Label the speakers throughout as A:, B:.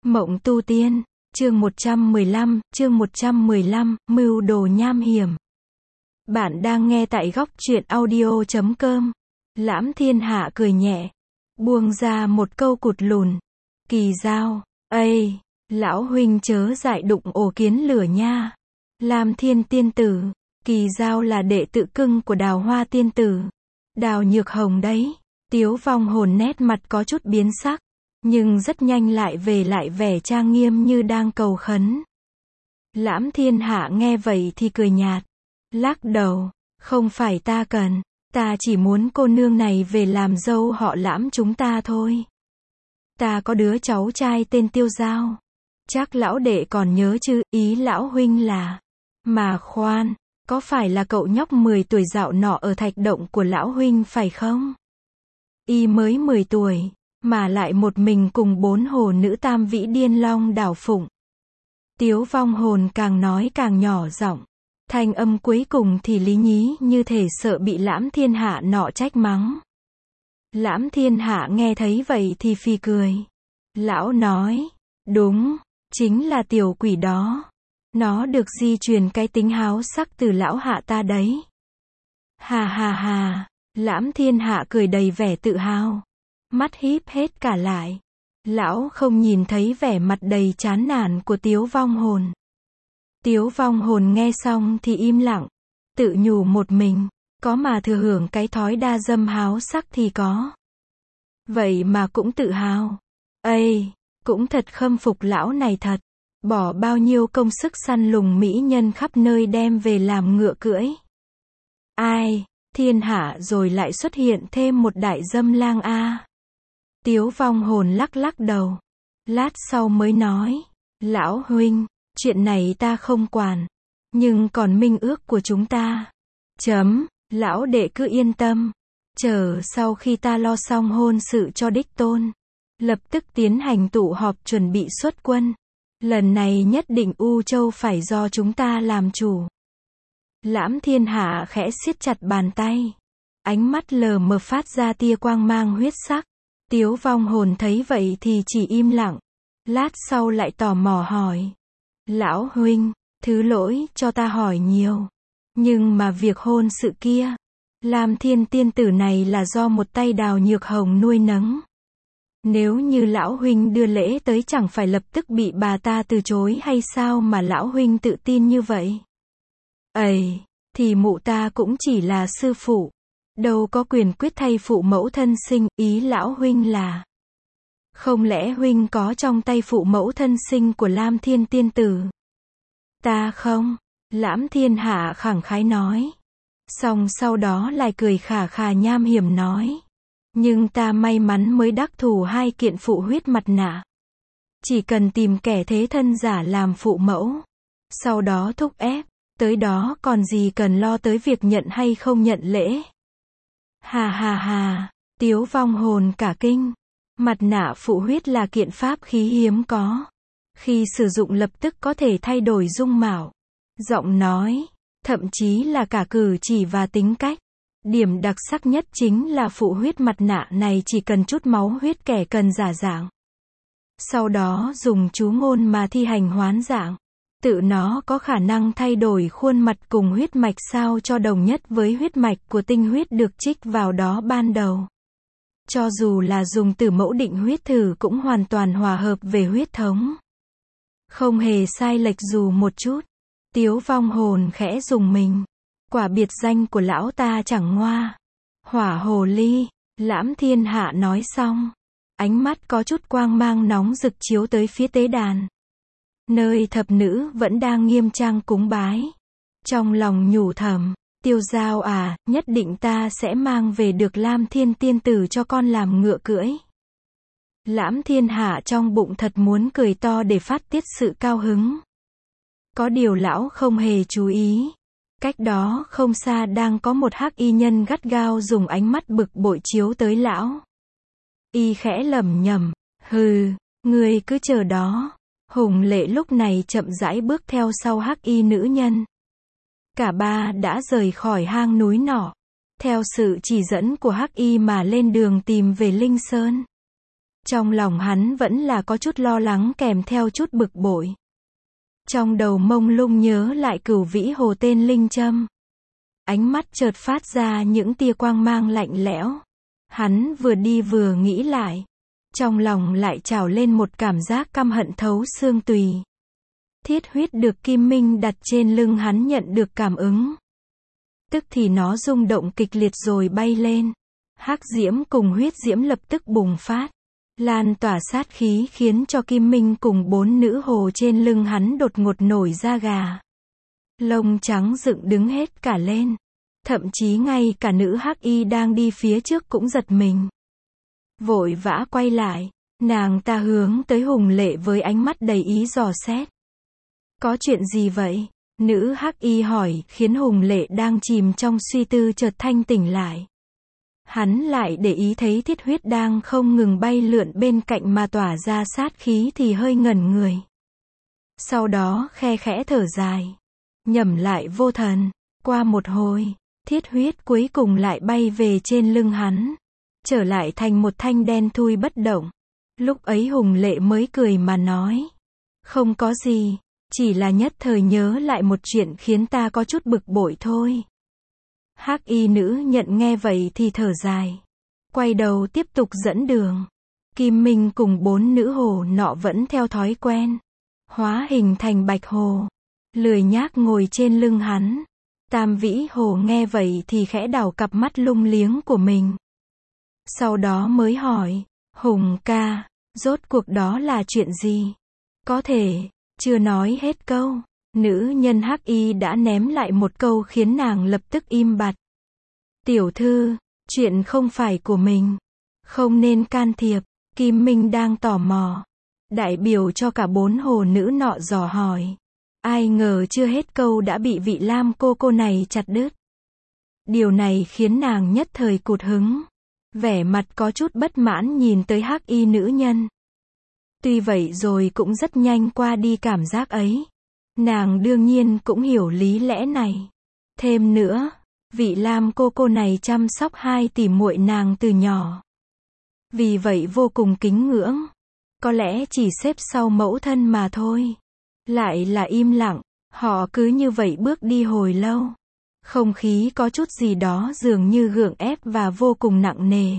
A: Mộng tu tiên, chương 115, mưu đồ nham hiểm. Bạn đang nghe tại góc truyện audio.com. Lãm Thiên Hạ cười nhẹ, buông ra một câu cụt lùn. Kỳ Dao, ây, lão huynh chớ dại đụng ổ kiến lửa nha. Lam Thiên tiên tử, Kỳ Dao là đệ tử cưng của Đào Hoa tiên tử. Đào Nhược Hồng đấy. Tiếu Vong Hồn nét mặt có chút biến sắc, nhưng rất nhanh lại vẻ trang nghiêm như đang cầu khấn. Lãm Thiên Hạ nghe vậy thì cười nhạt, lắc đầu, không phải ta cần, ta chỉ muốn cô nương này về làm dâu họ Lãm chúng ta thôi. Ta có đứa cháu trai tên Tiêu Dao, chắc lão đệ còn nhớ chứ, ý lão huynh là, mà khoan, có phải là cậu nhóc 10 tuổi dạo nọ ở thạch động của lão huynh phải không? Y mới 10 tuổi, mà lại một mình cùng 4 hồ nữ tam vĩ điên long đảo phụng. Tiếu Vong Hồn càng nói càng nhỏ giọng, thanh âm cuối cùng thì lý nhí như thể sợ bị Lãm Thiên Hạ nọ trách mắng. Lãm Thiên Hạ nghe thấy vậy thì phì cười. Lão nói, đúng, chính là tiểu quỷ đó. Nó được di truyền cái tính háo sắc từ lão hạ ta đấy. Hà hà hà, Lãm Thiên Hạ cười đầy vẻ tự hào, mắt híp hết cả lại. Lão không nhìn thấy vẻ mặt đầy chán nản của Tiếu Vong Hồn. Tiếu Vong Hồn nghe xong thì im lặng, tự nhủ một mình, có mà thừa hưởng cái thói đa dâm háo sắc thì có. Vậy mà cũng tự hào. Ây, cũng thật khâm phục lão này thật. Bỏ bao nhiêu công sức săn lùng mỹ nhân khắp nơi đem về làm ngựa cưỡi. Ai, thiên hạ rồi lại xuất hiện thêm một đại dâm lang a. Tiếu Vong Hồn lắc lắc đầu. Lát sau mới nói, lão huynh, chuyện này ta không quản. Nhưng còn minh ước của chúng ta. Lão đệ cứ yên tâm. Chờ sau khi ta lo xong hôn sự cho đích tôn, lập tức tiến hành tụ họp chuẩn bị xuất quân. Lần này nhất định U Châu phải do chúng ta làm chủ. Lãm Thiên Hạ khẽ siết chặt bàn tay, ánh mắt lờ mờ phát ra tia quang mang huyết sắc. Tiếu Vong Hồn thấy vậy thì chỉ im lặng. Lát sau lại tò mò hỏi, lão huynh, thứ lỗi cho ta hỏi nhiều, nhưng mà việc hôn sự kia, Lam Thiên tiên tử này là do một tay Đào Nhược Hồng nuôi nấng. Nếu như lão huynh đưa lễ tới chẳng phải lập tức bị bà ta từ chối hay sao mà lão huynh tự tin như vậy? Ây, thì mụ ta cũng chỉ là sư phụ, đâu có quyền quyết thay phụ mẫu thân sinh, ý lão huynh là, không lẽ huynh có trong tay phụ mẫu thân sinh của Lam Thiên tiên tử? Ta không, Lãm Thiên Hạ khẳng khái nói. Xong sau đó lại cười khà khà nham hiểm nói, nhưng ta may mắn mới đắc thủ 2 kiện phụ huyết mặt nạ. Chỉ cần tìm kẻ thế thân giả làm phụ mẫu, sau đó thúc ép, tới đó còn gì cần lo tới việc nhận hay không nhận lễ. Hà hà hà, Tiếu Vong Hồn cả kinh. Mặt nạ phụ huyết là kiện pháp khí hiếm có. Khi sử dụng lập tức có thể thay đổi dung mạo, giọng nói, thậm chí là cả cử chỉ và tính cách. Điểm đặc sắc nhất chính là phụ huyết mặt nạ này chỉ cần chút máu huyết kẻ cần giả dạng. Sau đó dùng chú ngôn mà thi hành hoán dạng. Tự nó có khả năng thay đổi khuôn mặt cùng huyết mạch sao cho đồng nhất với huyết mạch của tinh huyết được trích vào đó ban đầu. Cho dù là dùng từ mẫu định huyết thử cũng hoàn toàn hòa hợp về huyết thống. Không hề sai lệch dù một chút. Tiếu Vong Hồn khẽ dùng mình. Quả biệt danh của lão ta chẳng ngoa. Hỏa hồ ly. Lãm Thiên Hạ nói xong, ánh mắt có chút quang mang nóng rực chiếu tới phía tế đàn, nơi thập nữ vẫn đang nghiêm trang cúng bái. Trong lòng nhủ thầm, Tiêu Dao à, nhất định ta sẽ mang về được Lam Thiên tiên tử cho con làm ngựa cưỡi. Lãm Thiên Hạ trong bụng thật muốn cười to để phát tiết sự cao hứng. Có điều lão không hề chú ý. Cách đó không xa đang có một hắc y nhân gắt gao dùng ánh mắt bực bội chiếu tới lão. Y khẽ lẩm nhẩm, hừ, ngươi cứ chờ đó. Hùng Lệ lúc này chậm rãi bước theo sau hắc y nữ nhân. Cả ba đã rời khỏi hang núi nọ, theo sự chỉ dẫn của hắc y mà lên đường tìm về Linh Sơn. Trong lòng hắn vẫn là có chút lo lắng kèm theo chút bực bội. Trong đầu mông lung nhớ lại Cửu Vĩ Hồ tên Linh Châm. Ánh mắt chợt phát ra những tia quang mang lạnh lẽo. Hắn vừa đi vừa nghĩ lại. Trong lòng lại trào lên một cảm giác căm hận thấu xương tùy. Thiết huyết được Kim Minh đặt trên lưng hắn nhận được cảm ứng. Tức thì nó rung động kịch liệt rồi bay lên. Hắc diễm cùng huyết diễm lập tức bùng phát. Lan tỏa sát khí khiến cho Kim Minh cùng 4 nữ hồ trên lưng hắn đột ngột nổi da gà. Lông trắng dựng đứng hết cả lên. Thậm chí ngay cả nữ hắc y đang đi phía trước cũng giật mình. Vội vã quay lại, nàng ta hướng tới Hùng Lệ với ánh mắt đầy ý dò xét. Có chuyện gì vậy? Nữ hắc y hỏi, khiến Hùng Lệ đang chìm trong suy tư chợt thanh tỉnh lại. Hắn lại để ý thấy thiết huyết đang không ngừng bay lượn bên cạnh mà tỏa ra sát khí thì hơi ngẩn người. Sau đó khe khẽ thở dài. Nhẩm lại vô thần. Qua một hồi, thiết huyết cuối cùng lại bay về trên lưng hắn. Trở lại thành một thanh đen thui bất động. Lúc ấy Hùng Lệ mới cười mà nói. Không có gì, chỉ là nhất thời nhớ lại một chuyện khiến ta có chút bực bội thôi. Hắc y nữ nhận nghe vậy thì thở dài. Quay đầu tiếp tục dẫn đường. Kim Minh cùng 4 nữ hồ nọ vẫn theo thói quen. Hóa hình thành bạch hồ. Lười nhác ngồi trên lưng hắn. Tam vĩ hồ nghe vậy thì khẽ đảo cặp mắt lung liếng của mình. Sau đó mới hỏi. Hùng ca, rốt cuộc đó là chuyện gì? Có thể, chưa nói hết câu. Nữ nhân hắc y đã ném lại một câu khiến nàng lập tức im bặt. Tiểu thư, chuyện không phải của mình. Không nên can thiệp. Kim Minh đang tò mò. Đại biểu cho cả 4 hồ nữ nọ dò hỏi. Ai ngờ chưa hết câu đã bị vị Lam cô này chặt đứt. Điều này khiến nàng nhất thời cụt hứng. Vẻ mặt có chút bất mãn nhìn tới hắc y nữ nhân. Tuy vậy rồi cũng rất nhanh qua đi cảm giác ấy. Nàng đương nhiên cũng hiểu lý lẽ này. Thêm nữa, vị Lam cô này chăm sóc 2 tỷ muội nàng từ nhỏ. Vì vậy vô cùng kính ngưỡng. Có lẽ chỉ xếp sau mẫu thân mà thôi. Lại là im lặng, họ cứ như vậy bước đi hồi lâu. Không khí có chút gì đó dường như gượng ép và vô cùng nặng nề.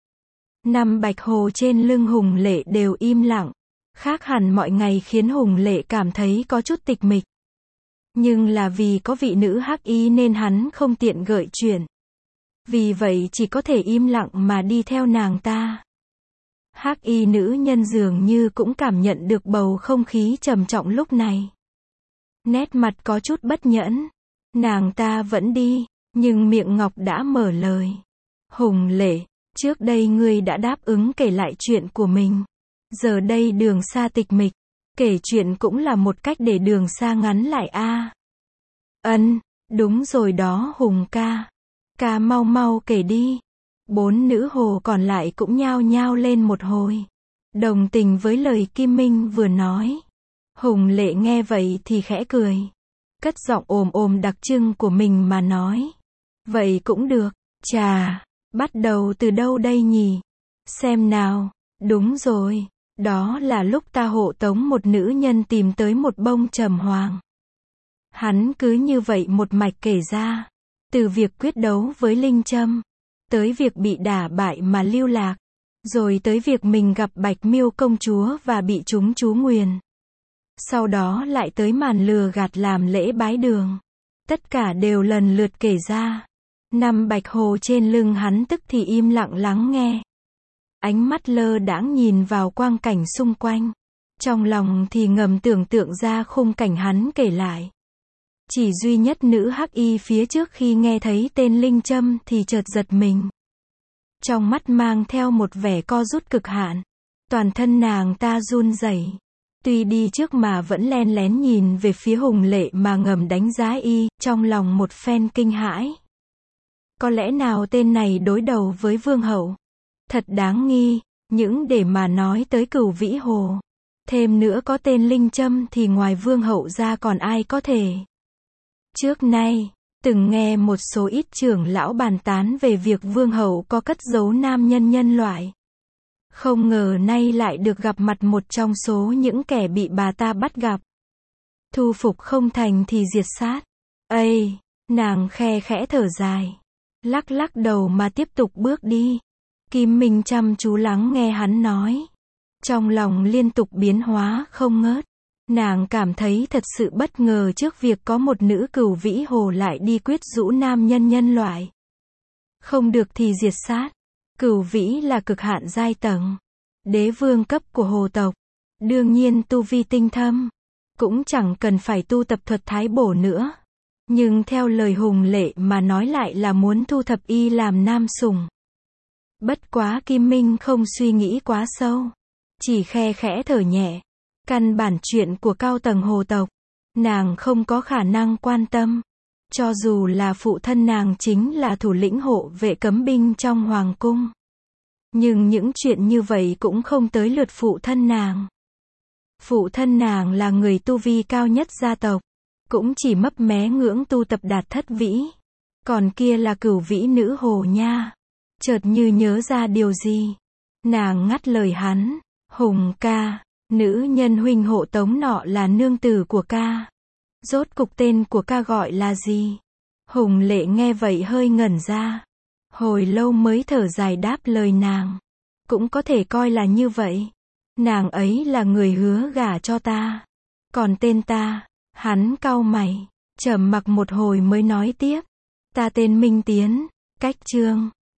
A: 5 bạch hồ trên lưng Hùng Lệ đều im lặng. Khác hẳn mọi ngày khiến Hùng Lệ cảm thấy có chút tịch mịch. Nhưng là vì có vị nữ hắc y nên hắn không tiện gợi chuyện. Vì vậy chỉ có thể im lặng mà đi theo nàng ta. Hắc y nữ nhân dường như cũng cảm nhận được bầu không khí trầm trọng lúc này. Nét mặt có chút bất nhẫn. Nàng ta vẫn đi, nhưng miệng ngọc đã mở lời. Hùng Lệ, trước đây ngươi đã đáp ứng kể lại chuyện của mình. Giờ đây đường xa tịch mịch. Kể chuyện cũng là một cách để đường xa ngắn lại a. Ân, đúng rồi đó Hùng ca. Ca mau mau kể đi. 4 nữ hồ còn lại cũng nhao nhao lên một hồi. Đồng tình với lời Kim Minh vừa nói. Hùng Lệ nghe vậy thì khẽ cười. Cất giọng ồm ồm đặc trưng của mình mà nói. Vậy cũng được. Chà, bắt đầu từ đâu đây nhỉ? Xem nào. Đúng rồi. Đó là lúc ta hộ tống một nữ nhân tìm tới một bông trầm hoàng. Hắn cứ như vậy một mạch kể ra. Từ việc quyết đấu với Linh Châm. Tới việc bị đả bại mà lưu lạc. Rồi tới việc mình gặp Bạch Miêu công chúa và bị chúng chú nguyền. Sau đó lại tới màn lừa gạt làm lễ bái đường. Tất cả đều lần lượt kể ra. 5 bạch hồ trên lưng hắn tức thì im lặng lắng nghe. Ánh mắt lơ đãng nhìn vào quang cảnh xung quanh. Trong lòng thì ngầm tưởng tượng ra khung cảnh hắn kể lại. Chỉ duy nhất nữ hắc y phía trước khi nghe thấy tên Linh Châm thì chợt giật mình. Trong mắt mang theo một vẻ co rút cực hạn. Toàn thân nàng ta run rẩy. Tuy đi trước mà vẫn len lén nhìn về phía Hùng Lệ mà ngầm đánh giá y, trong lòng một phen kinh hãi. Có lẽ nào tên này đối đầu với Vương Hậu? Thật đáng nghi, những để mà nói tới Cửu Vĩ Hồ. Thêm nữa có tên Linh Châm thì ngoài Vương Hậu ra còn ai có thể. Trước nay, từng nghe một số ít trưởng lão bàn tán về việc Vương Hậu có cất giấu nam nhân nhân loại. Không ngờ nay lại được gặp mặt một trong số những kẻ bị bà ta bắt gặp. Thu phục không thành thì diệt sát. Ây, nàng khe khẽ thở dài. Lắc lắc đầu mà tiếp tục bước đi. Kim Minh chăm chú lắng nghe hắn nói. Trong lòng liên tục biến hóa không ngớt. Nàng cảm thấy thật sự bất ngờ trước việc có một nữ cửu vĩ hồ lại đi quyết giũ nam nhân nhân loại. Không được thì diệt sát. Cửu vĩ là cực hạn giai tầng. Đế vương cấp của hồ tộc. Đương nhiên tu vi tinh thâm. Cũng chẳng cần phải tu tập thuật thái bổ nữa. Nhưng theo lời Hùng Lệ mà nói lại là muốn thu thập y làm nam sủng. Bất quá Kim Minh không suy nghĩ quá sâu. Chỉ khe khẽ thở nhẹ. Căn bản chuyện của cao tầng hồ tộc. Nàng không có khả năng quan tâm. Cho dù là phụ thân nàng chính là thủ lĩnh hộ vệ cấm binh trong hoàng cung. Nhưng những chuyện như vậy cũng không tới lượt phụ thân nàng. Phụ thân nàng là người tu vi cao nhất gia tộc. Cũng chỉ mấp mé ngưỡng tu tập đạt thất vĩ. Còn kia là cửu vĩ nữ hồ nha. Chợt như nhớ ra điều gì. Nàng ngắt lời hắn. Hùng ca, nữ nhân huynh hộ tống nọ là nương tử của ca. Rốt cục tên của ca gọi là gì? Hùng Lệ nghe vậy hơi ngẩn ra. Hồi lâu mới thở dài đáp lời nàng. Cũng có thể coi là như vậy. Nàng ấy là người hứa gả cho ta. Còn tên ta, hắn cau mày, trầm mặc một hồi mới nói tiếp. Ta tên Minh Tiến, cách chương.